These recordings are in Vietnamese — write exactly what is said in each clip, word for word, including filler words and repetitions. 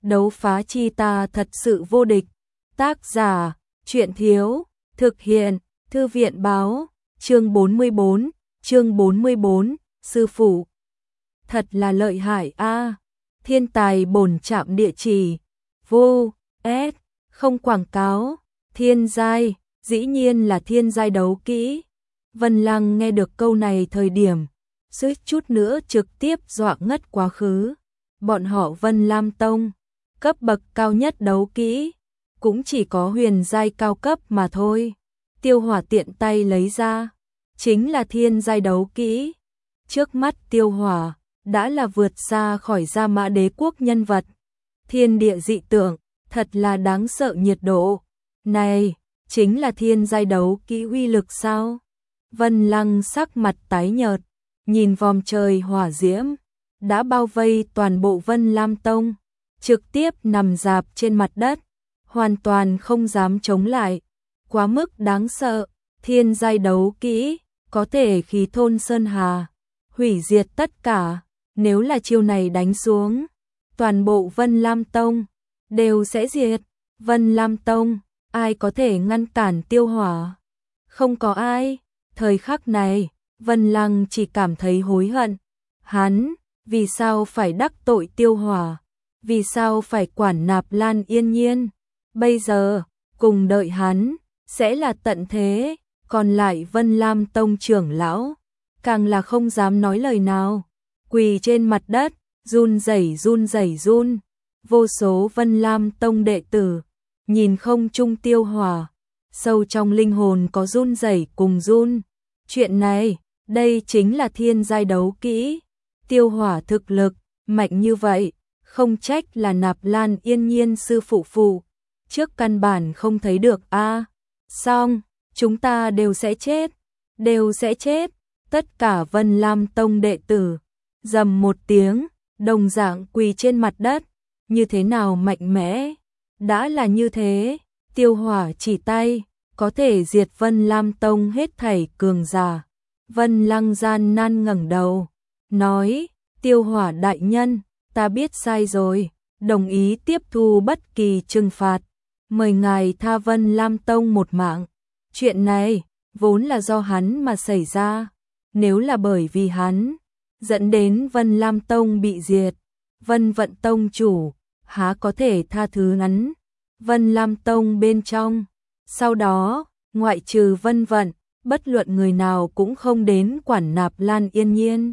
đấu phá chi ta thật sự vô địch. Tác giả, truyện thiếu, thực hiện, thư viện báo, chương bốn mươi bốn, chương bốn mươi bốn, sư phụ. Thật là lợi hại a. Thiên tài bổn trạm địa chỉ, vô, s, không quảng cáo, thiên giai, dĩ nhiên là thiên giai đấu kỹ. Vân Lăng nghe được câu này thời điểm, suýt chút nữa trực tiếp dọa ngất quá khứ. Bọn họ Vân Lam Tông, cấp bậc cao nhất đấu kỹ, cũng chỉ có huyền giai cao cấp mà thôi. Tiêu Hỏa tiện tay lấy ra, chính là thiên giai đấu kỹ. Trước mắt Tiêu Hỏa đã là vượt xa khỏi Gia Mã Đế quốc nhân vật. Thiên địa dị tượng, thật là đáng sợ nhiệt độ. Này, chính là thiên giai đấu kỹ uy lực sao? Vân Lăng sắc mặt tái nhợt, nhìn vòm trời hỏa diễm đã bao vây toàn bộ Vân Lam Tông, trực tiếp nằm rạp trên mặt đất, hoàn toàn không dám chống lại. Quá mức đáng sợ, thiên giai đấu kỹ có thể khí thôn sơn hà, hủy diệt tất cả. Nếu là chiêu này đánh xuống, toàn bộ Vân Lam Tông đều sẽ diệt. Vân Lam Tông, ai có thể ngăn cản Tiêu Hỏa? Không có ai. Thời khắc này, Vân Lăng chỉ cảm thấy hối hận. Hắn, vì sao phải đắc tội Tiêu Hỏa? Vì sao phải quản Nạp Lan Yên Nhiên? Bây giờ, cùng đợi hắn, sẽ là tận thế. Còn lại Vân Lam Tông trưởng lão, càng là không dám nói lời nào. Quỳ trên mặt đất, run rẩy run rẩy run. Vô số Vân Lam Tông đệ tử, nhìn không trung Tiêu Hỏa, sâu trong linh hồn có run rẩy cùng run. Chuyện này, đây chính là thiên giai đấu kỹ. Tiêu Hỏa thực lực mạnh như vậy, không trách là Nạp Lan Yên Nhiên sư phụ phụ trước căn bản không thấy được a. À, xong, chúng ta đều sẽ chết, đều sẽ chết. Tất cả Vân Lam Tông đệ tử rầm một tiếng, đồng dạng quỳ trên mặt đất. Như thế nào mạnh mẽ? Đã là như thế, Tiêu Hỏa chỉ tay, có thể diệt Vân Lam Tông hết thảy cường giả. Vân Lăng gian nan ngẩng đầu, nói, Tiêu Hỏa đại nhân, ta biết sai rồi, đồng ý tiếp thu bất kỳ trừng phạt. Mời ngài tha Vân Lam Tông một mạng. Chuyện này, vốn là do hắn mà xảy ra. Nếu là bởi vì hắn, dẫn đến Vân Lam Tông bị diệt, Vân Vận Tông chủ, há có thể tha thứ hắn. Vân Lam Tông bên trong, sau đó, ngoại trừ Vân Vận, bất luận người nào cũng không đến quản Nạp Lan Yên Nhiên.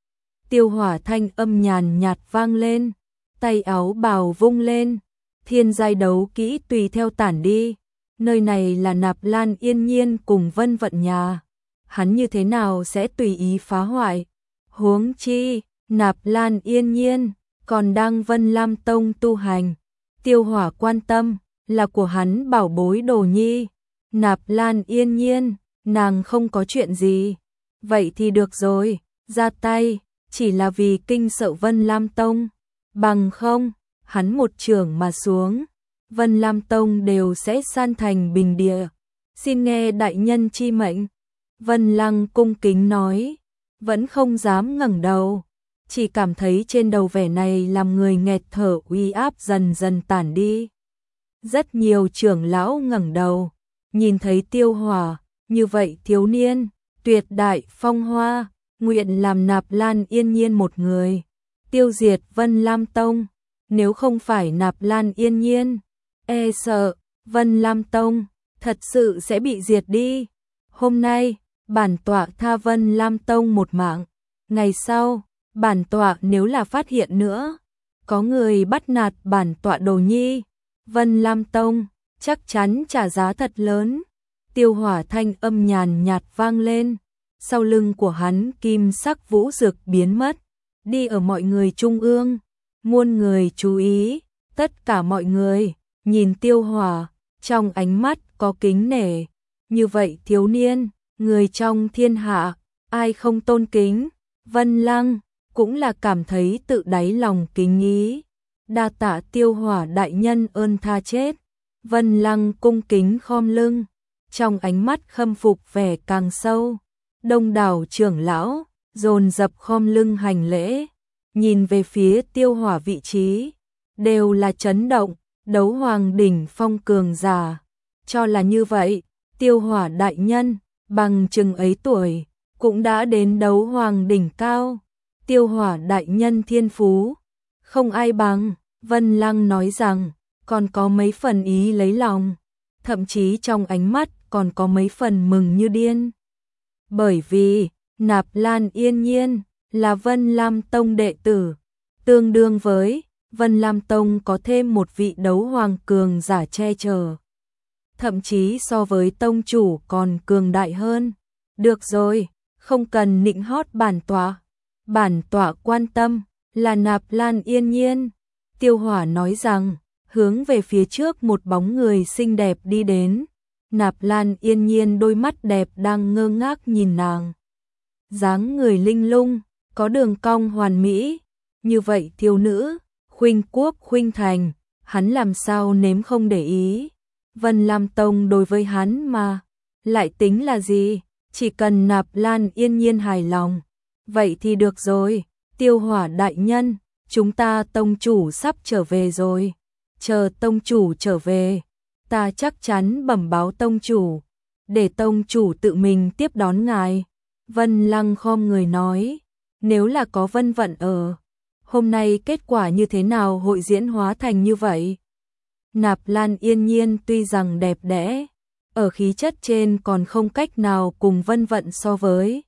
Tiêu Hỏa thanh âm nhàn nhạt vang lên, tay áo bào vung lên, thiên giai đấu kỹ tùy theo tản đi. Nơi này là Nạp Lan Yên Nhiên cùng Vân Vận nhà, hắn như thế nào sẽ tùy ý phá hoại? Huống chi, Nạp Lan Yên Nhiên còn đang Vân Lam Tông tu hành. Tiêu Hỏa quan tâm là của hắn bảo bối đồ nhi. Nạp Lan Yên Nhiên, nàng không có chuyện gì. Vậy thì được rồi, ra tay, chỉ là vì kinh sợ Vân Lam Tông. Bằng không, hắn một chưởng mà xuống, Vân Lam Tông đều sẽ san thành bình địa. Xin nghe đại nhân chi mệnh. Vân Lăng cung kính nói, vẫn không dám ngẩng đầu, chỉ cảm thấy trên đầu vẻ này làm người nghẹt thở, uy áp dần dần tản đi. Rất nhiều trưởng lão ngẩng đầu, nhìn thấy Tiêu Hỏa, như vậy thiếu niên, tuyệt đại phong hoa, nguyện làm Nạp Lan Yên Nhiên một người, tiêu diệt Vân Lam Tông. Nếu không phải Nạp Lan Yên Nhiên, e sợ, Vân Lam Tông, thật sự sẽ bị diệt đi. Hôm nay, bản tọa tha Vân Lam Tông một mạng. Ngày sau, bản tọa nếu là phát hiện nữa, có người bắt nạt bản tọa đồ nhi, Vân Lam Tông chắc chắn trả giá thật lớn. Tiêu Hỏa thanh âm nhàn nhạt vang lên, sau lưng của hắn kim sắc vũ dực biến mất, đi ở mọi người trung ương. Muôn người chú ý, tất cả mọi người nhìn Tiêu Hỏa, trong ánh mắt có kính nể. Như vậy thiếu niên, người trong thiên hạ, ai không tôn kính? Vân Lăng cũng là cảm thấy tự đáy lòng kính ý. Đa tạ Tiêu Hỏa đại nhân ơn tha chết. Vân Lăng cung kính khom lưng, trong ánh mắt khâm phục vẻ càng sâu. Đông đảo trưởng lão dồn dập khom lưng hành lễ, nhìn về phía Tiêu Hỏa vị trí. đều là chấn động, đấu hoàng đỉnh phong cường giả. Cho là như vậy, Tiêu Hỏa đại nhân, bằng chừng ấy tuổi, cũng đã đến đấu hoàng đỉnh cao. Tiêu Hỏa đại nhân thiên phú, không ai bằng, Vân Lăng nói rằng, còn có mấy phần ý lấy lòng, thậm chí trong ánh mắt còn có mấy phần mừng như điên. Bởi vì, Nạp Lan Yên Nhiên là Vân Lam Tông đệ tử, tương đương với Vân Lam Tông có thêm một vị đấu hoàng cường giả che chở. Thậm chí so với tông chủ còn cường đại hơn. Được rồi, không cần nịnh hót bản tọa. Bản tọa quan tâm là Nạp Lan Yên Nhiên. Tiêu Hỏa nói rằng, hướng về phía trước một bóng người xinh đẹp đi đến. Nạp Lan Yên Nhiên đôi mắt đẹp đang ngơ ngác nhìn nàng. Dáng người linh lung, có đường cong hoàn mỹ. Như vậy thiếu nữ, khuynh quốc khuynh thành, hắn làm sao nếm không để ý. Vân Lam Tông đối với hắn mà, lại tính là gì, chỉ cần Nạp Lan Yên Nhiên hài lòng. Vậy thì được rồi, Tiêu Hỏa đại nhân, chúng ta tông chủ sắp trở về rồi. Chờ tông chủ trở về, ta chắc chắn bẩm báo tông chủ, để tông chủ tự mình tiếp đón ngài. Vân Lăng khom người nói, nếu là có Vân Vận ở, hôm nay kết quả như thế nào hội diễn hóa thành như vậy? Nạp Lan Yên Nhiên tuy rằng đẹp đẽ, ở khí chất trên còn không cách nào cùng Vân Vận so với.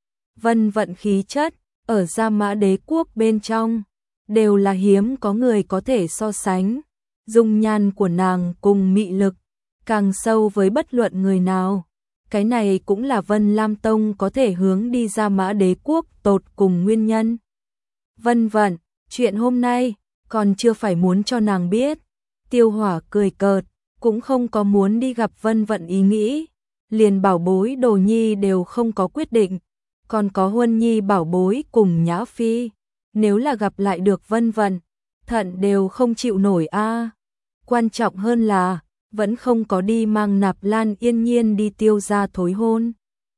Vân Vận khí chất, ở Gia Mã Đế quốc bên trong, đều là hiếm có người có thể so sánh. Dung nhan của nàng cùng mị lực, càng sâu với bất luận người nào. Cái này cũng là Vân Lam Tông có thể hướng đi Gia Mã Đế quốc tột cùng nguyên nhân. Vân Vận, chuyện hôm nay, còn chưa phải muốn cho nàng biết. Tiêu Hỏa cười cợt, cũng không có muốn đi gặp Vân Vận ý nghĩ. Liền bảo bối Đồ Nhi đều không có quyết định, còn có Huân Nhi bảo bối cùng Nhã Phi. Nếu là gặp lại được Vân Vận, thận đều không chịu nổi a. Quan trọng hơn là, vẫn không có đi mang Nạp Lan Yên Nhiên đi Tiêu gia thối hôn.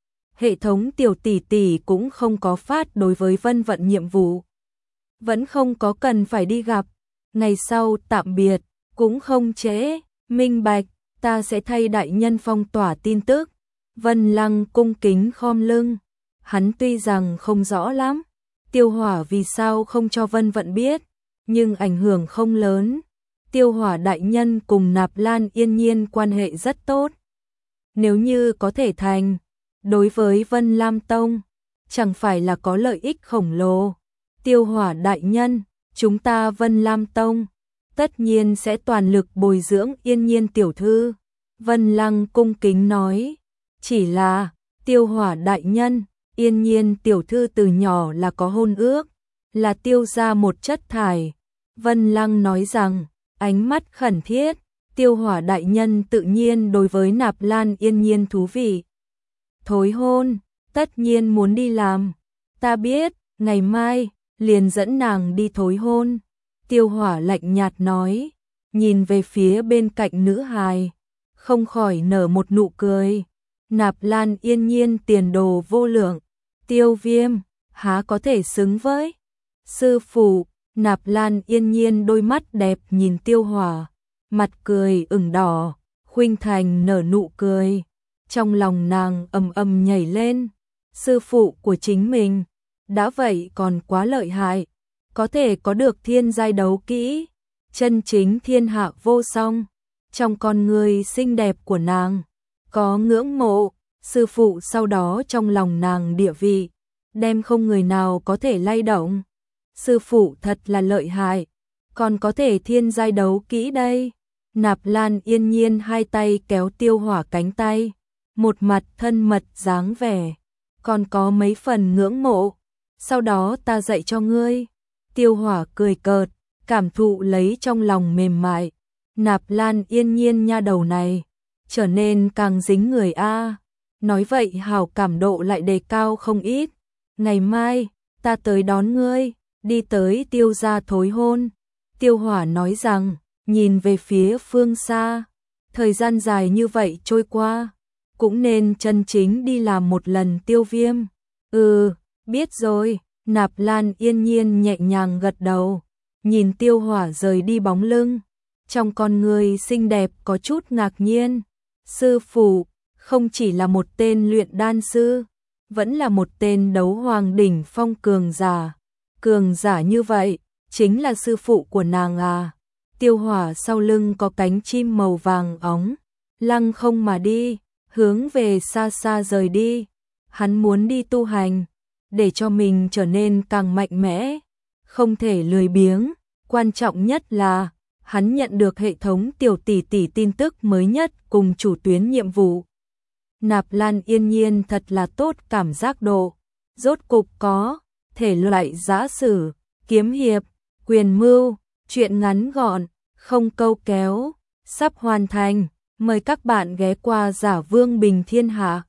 Hệ thống tiểu tỷ tỷ cũng không có phát đối với Vân Vận nhiệm vụ. Vẫn không có cần phải đi gặp. Ngày sau tạm biệt, cũng không trễ, minh bạch, ta sẽ thay đại nhân phong tỏa tin tức. Vân Lăng cung kính khom lưng. Hắn tuy rằng không rõ lắm, Tiêu Hỏa vì sao không cho Vân Vận biết, nhưng ảnh hưởng không lớn. Tiêu Hỏa đại nhân cùng Nạp Lan Yên Nhiên quan hệ rất tốt. Nếu như có thể thành, đối với Vân Lam Tông, chẳng phải là có lợi ích khổng lồ. Tiêu Hỏa đại nhân, chúng ta Vân Lam Tông, tất nhiên sẽ toàn lực bồi dưỡng Yên Nhiên tiểu thư. Vân Lăng cung kính nói, chỉ là, Tiêu Hỏa đại nhân, Yên Nhiên tiểu thư từ nhỏ là có hôn ước, là Tiêu gia một chất thải. Vân Lăng nói rằng, ánh mắt khẩn thiết, Tiêu Hỏa đại nhân tự nhiên đối với Nạp Lan Yên Nhiên thú vị. Thối hôn, tất nhiên muốn đi làm. Ta biết, ngày mai, liền dẫn nàng đi thối hôn. Tiêu Hỏa lạnh nhạt nói, nhìn về phía bên cạnh nữ hài, không khỏi nở một nụ cười. Nạp Lan Yên Nhiên tiền đồ vô lượng, Tiêu Viêm, há có thể xứng với. Sư phụ, Nạp Lan Yên Nhiên đôi mắt đẹp nhìn Tiêu Hỏa, mặt cười ửng đỏ, khuynh thành nở nụ cười. Trong lòng nàng ầm ầm nhảy lên, sư phụ của chính mình, đã vậy còn quá lợi hại, có thể có được thiên giai đấu kỹ, chân chính thiên hạ vô song. Trong con người xinh đẹp của nàng, có ngưỡng mộ, sư phụ sau đó trong lòng nàng địa vị, đem không người nào có thể lay động. Sư phụ thật là lợi hại, còn có thể thiên giai đấu kỹ đây. Nạp Lan Yên Nhiên hai tay kéo Tiêu Hỏa cánh tay, một mặt thân mật dáng vẻ, còn có mấy phần ngưỡng mộ. Sau đó ta dạy cho ngươi. Tiêu Hỏa cười cợt, cảm thụ lấy trong lòng mềm mại. Nạp Lan Yên Nhiên nha đầu này, trở nên càng dính người a. Nói vậy hảo cảm độ lại đề cao không ít. Ngày mai, ta tới đón ngươi, đi tới Tiêu gia thối hôn. Tiêu Hỏa nói rằng, nhìn về phía phương xa. Thời gian dài như vậy trôi qua, cũng nên chân chính đi làm một lần Tiêu Viêm. Ừ, biết rồi. Nạp Lan Yên Nhiên nhẹ nhàng gật đầu. nhìn Tiêu Hỏa rời đi bóng lưng, trong con người xinh đẹp có chút ngạc nhiên. Sư phụ, không chỉ là một tên luyện đan sư, vẫn là một tên đấu hoàng đỉnh phong cường giả. Cường giả như vậy, chính là sư phụ của nàng à. Tiêu Hỏa sau lưng có cánh chim màu vàng óng, lăng không mà đi, hướng về xa xa rời đi. Hắn muốn đi tu hành, để cho mình trở nên càng mạnh mẽ, không thể lười biếng. Quan trọng nhất là, hắn nhận được hệ thống tiểu tỷ tỷ tin tức mới nhất cùng chủ tuyến nhiệm vụ. Nạp Lan Yên Nhiên thật là tốt cảm giác độ, rốt cục có thể loại giã sử, kiếm hiệp, quyền mưu, chuyện ngắn gọn, không câu kéo, sắp hoàn thành. Mời các bạn ghé qua Giả Vương Bình Thiên Hạ.